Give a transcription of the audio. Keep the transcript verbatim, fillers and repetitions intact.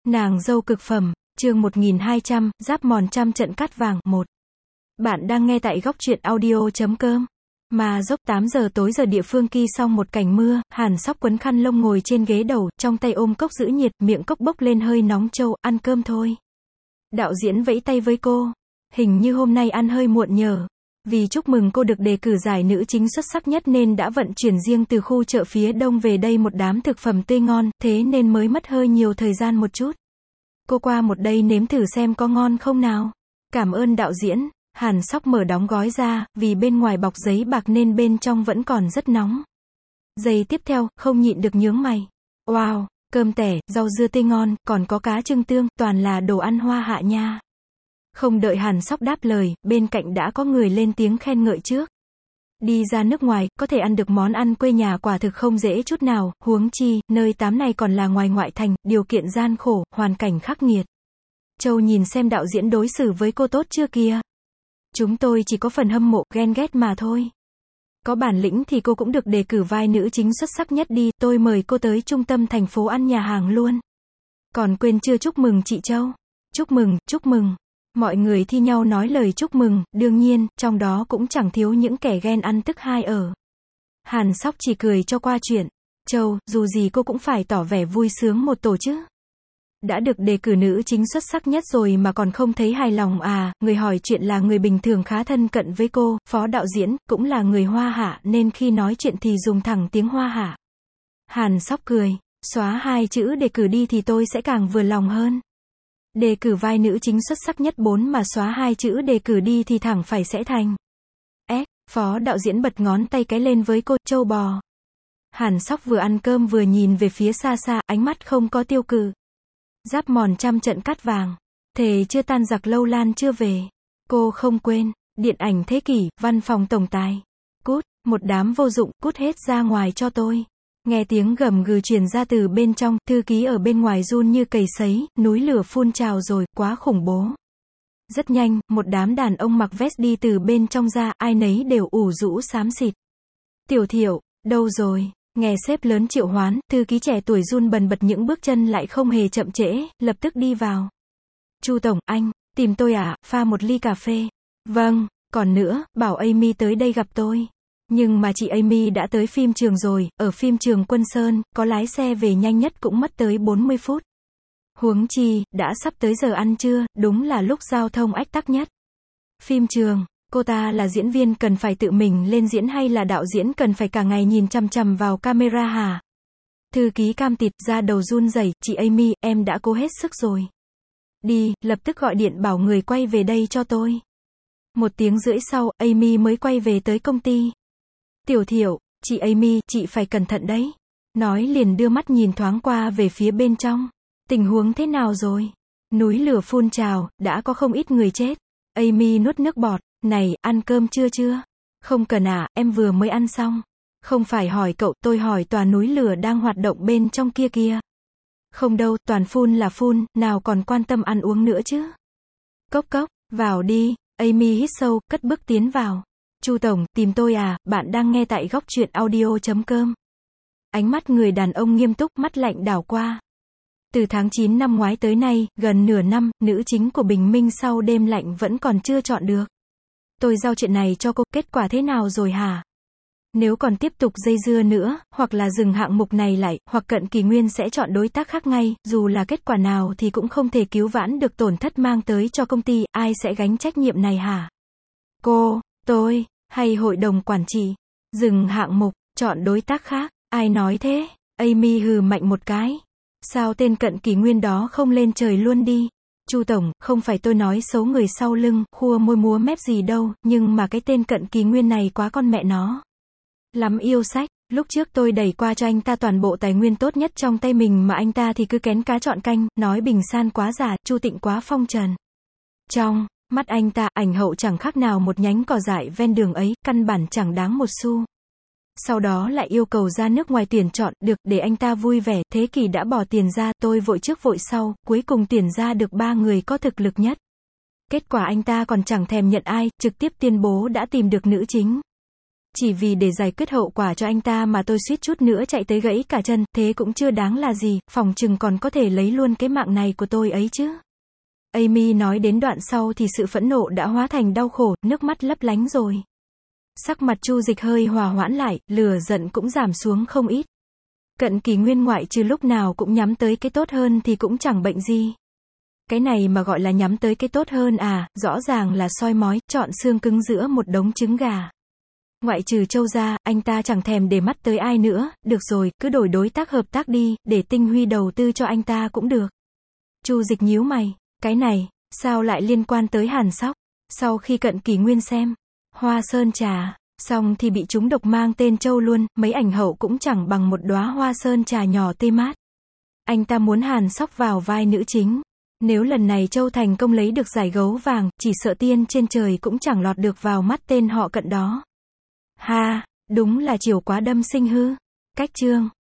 Nàng dâu cực phẩm, chương một nghìn hai trăm, giáp mòn trăm trận cát vàng, một. Bạn đang nghe tại góc truyện audio chấm com. Mà dốc tám giờ tối giờ địa phương Ki xong một cảnh mưa, Hàn Sóc quấn khăn lông ngồi trên ghế đầu, trong tay ôm cốc giữ nhiệt, miệng cốc bốc lên hơi nóng. Châu, ăn cơm thôi. Đạo diễn vẫy tay với cô. Hình như hôm nay ăn hơi muộn nhờ. Vì chúc mừng cô được đề cử giải nữ chính xuất sắc nhất nên đã vận chuyển riêng từ khu chợ phía đông về đây một đám thực phẩm tươi ngon, thế nên mới mất hơi nhiều thời gian một chút. Cô qua một đây nếm thử xem có ngon không nào. Cảm ơn đạo diễn. Hàn Sóc mở đóng gói ra, vì bên ngoài bọc giấy bạc nên bên trong vẫn còn rất nóng. Giây tiếp theo, không nhịn được nhướng mày. Wow, cơm tẻ, rau dưa tươi ngon, còn có cá trưng tương, toàn là đồ ăn Hoa Hạ nha. Không đợi Hàn Sóc đáp lời, bên cạnh đã có người lên tiếng khen ngợi trước. Đi ra nước ngoài, có thể ăn được món ăn quê nhà quả thực không dễ chút nào, huống chi, nơi tám này còn là ngoài ngoại thành, điều kiện gian khổ, hoàn cảnh khắc nghiệt. Châu nhìn xem đạo diễn đối xử với cô tốt chưa kìa. Chúng tôi chỉ có phần hâm mộ, ghen ghét mà thôi. Có bản lĩnh thì cô cũng được đề cử vai nữ chính xuất sắc nhất đi, tôi mời cô tới trung tâm thành phố ăn nhà hàng luôn. Còn quên chưa chúc mừng chị Châu. Chúc mừng, chúc mừng. Mọi người thi nhau nói lời chúc mừng, đương nhiên, trong đó cũng chẳng thiếu những kẻ ghen ăn tức hai ở. Hàn Sóc chỉ cười cho qua chuyện. Châu, dù gì cô cũng phải tỏ vẻ vui sướng một tổ chứ. Đã được đề cử nữ chính xuất sắc nhất rồi mà còn không thấy hài lòng à, người hỏi chuyện là người bình thường khá thân cận với cô, phó đạo diễn, cũng là người Hoa Hạ nên khi nói chuyện thì dùng thẳng tiếng Hoa Hạ. Hàn Sóc cười, xóa hai chữ đề cử đi thì tôi sẽ càng vừa lòng hơn. Đề cử vai nữ chính xuất sắc nhất bốn mà xóa hai chữ đề cử đi thì thẳng phải sẽ thành. S, phó đạo diễn bật ngón tay cái lên với cô, Châu bò. Hàn Sóc vừa ăn cơm vừa nhìn về phía xa xa, ánh mắt không có tiêu cự. Giáp mòn trăm trận cát vàng. Thề chưa tan giặc lâu lan chưa về. Cô không quên. Điện ảnh thế kỷ, văn phòng tổng tài. Cút, một đám vô dụng, cút hết ra ngoài cho tôi. Nghe tiếng gầm gừ truyền ra từ bên trong, thư ký ở bên ngoài run như cầy sấy, núi lửa phun trào rồi, quá khủng bố. Rất nhanh, một đám đàn ông mặc vest đi từ bên trong ra, ai nấy đều ủ rũ xám xịt. Tiểu Thiệu, đâu rồi? Nghe sếp lớn triệu hoán, thư ký trẻ tuổi run bần bật những bước chân lại không hề chậm trễ, lập tức đi vào. Chu tổng, anh, tìm tôi à, pha một ly cà phê. Vâng, còn nữa, bảo Amy tới đây gặp tôi. Nhưng mà chị Amy đã tới phim trường rồi, ở phim trường Quân Sơn, có lái xe về nhanh nhất cũng mất tới bốn mươi phút. Huống chi, đã sắp tới giờ ăn trưa, đúng là lúc giao thông ách tắc nhất. Phim trường, cô ta là diễn viên cần phải tự mình lên diễn hay là đạo diễn cần phải cả ngày nhìn chằm chằm vào camera hả? Thư ký cam tịt ra đầu run rẩy, chị Amy, em đã cố hết sức rồi. Đi, lập tức gọi điện bảo người quay về đây cho tôi. Một tiếng rưỡi sau, Amy mới quay về tới công ty. Tiểu Thiệu, chị Amy, chị phải cẩn thận đấy. Nói liền đưa mắt nhìn thoáng qua về phía bên trong. Tình huống thế nào rồi? Núi lửa phun trào, đã có không ít người chết. Amy nuốt nước bọt. Này, ăn cơm chưa chưa? Không cần à, em vừa mới ăn xong. Không phải hỏi cậu, tôi hỏi tòa núi lửa đang hoạt động bên trong kia kia. Không đâu, toàn phun là phun, nào còn quan tâm ăn uống nữa chứ. Cốc cốc, vào đi. Amy hít sâu, cất bước tiến vào. Chu tổng, tìm tôi à, bạn đang nghe tại góc truyện audio chấm com. Ánh mắt người đàn ông nghiêm túc, mắt lạnh đảo qua. Từ tháng chín năm ngoái tới nay, gần nửa năm, nữ chính của Bình Minh sau đêm lạnh vẫn còn chưa chọn được. Tôi giao chuyện này cho cô, kết quả thế nào rồi hả? Nếu còn tiếp tục dây dưa nữa, hoặc là dừng hạng mục này lại, hoặc Cận Kỳ Nguyên sẽ chọn đối tác khác ngay, dù là kết quả nào thì cũng không thể cứu vãn được tổn thất mang tới cho công ty, ai sẽ gánh trách nhiệm này hả? Cô, tôi, hay hội đồng quản trị? Dừng hạng mục, chọn đối tác khác, ai nói thế? Amy hừ mạnh một cái. Sao tên Cận Kỳ Nguyên đó không lên trời luôn đi? Chu tổng, không phải tôi nói xấu người sau lưng, khua môi múa mép gì đâu, nhưng mà cái tên Cận Kỳ Nguyên này quá con mẹ nó. Lắm yêu sách, lúc trước tôi đẩy qua cho anh ta toàn bộ tài nguyên tốt nhất trong tay mình mà anh ta thì cứ kén cá chọn canh, nói Bình San quá giả, Chu Tịnh quá phong trần. Trong mắt anh ta, ảnh hậu chẳng khác nào một nhánh cỏ dại ven đường ấy, căn bản chẳng đáng một xu. Sau đó lại yêu cầu ra nước ngoài tuyển chọn, được, để anh ta vui vẻ, thế kỷ đã bỏ tiền ra, tôi vội trước vội sau, cuối cùng tuyển ra được ba người có thực lực nhất. Kết quả anh ta còn chẳng thèm nhận ai, trực tiếp tuyên bố đã tìm được nữ chính. Chỉ vì để giải quyết hậu quả cho anh ta mà tôi suýt chút nữa chạy tới gãy cả chân, thế cũng chưa đáng là gì, phòng chừng còn có thể lấy luôn cái mạng này của tôi ấy chứ. Amy nói đến đoạn sau thì sự phẫn nộ đã hóa thành đau khổ, nước mắt lấp lánh rồi. Sắc mặt Chu Dịch hơi hòa hoãn lại, lửa giận cũng giảm xuống không ít. Cận Kỳ Nguyên ngoại trừ lúc nào cũng nhắm tới cái tốt hơn thì cũng chẳng bệnh gì. Cái này mà gọi là nhắm tới cái tốt hơn à, rõ ràng là soi mói, chọn xương cứng giữa một đống trứng gà. Ngoại trừ Châu ra, anh ta chẳng thèm để mắt tới ai nữa, được rồi, cứ đổi đối tác hợp tác đi, để Tinh Huy đầu tư cho anh ta cũng được. Chu Dịch nhíu mày, cái này, sao lại liên quan tới Hàn Sóc? Sau khi Cận Kỳ Nguyên xem Hoa Sơn Trà, xong thì bị trúng độc mang tên Châu luôn, mấy ảnh hậu cũng chẳng bằng một đóa hoa sơn trà nhỏ tê mát. Anh ta muốn Hàn Sóc vào vai nữ chính. Nếu lần này Châu thành công lấy được giải gấu vàng, chỉ sợ tiên trên trời cũng chẳng lọt được vào mắt tên họ Cận đó. Ha, đúng là chiều quá đâm sinh hư. Cách chương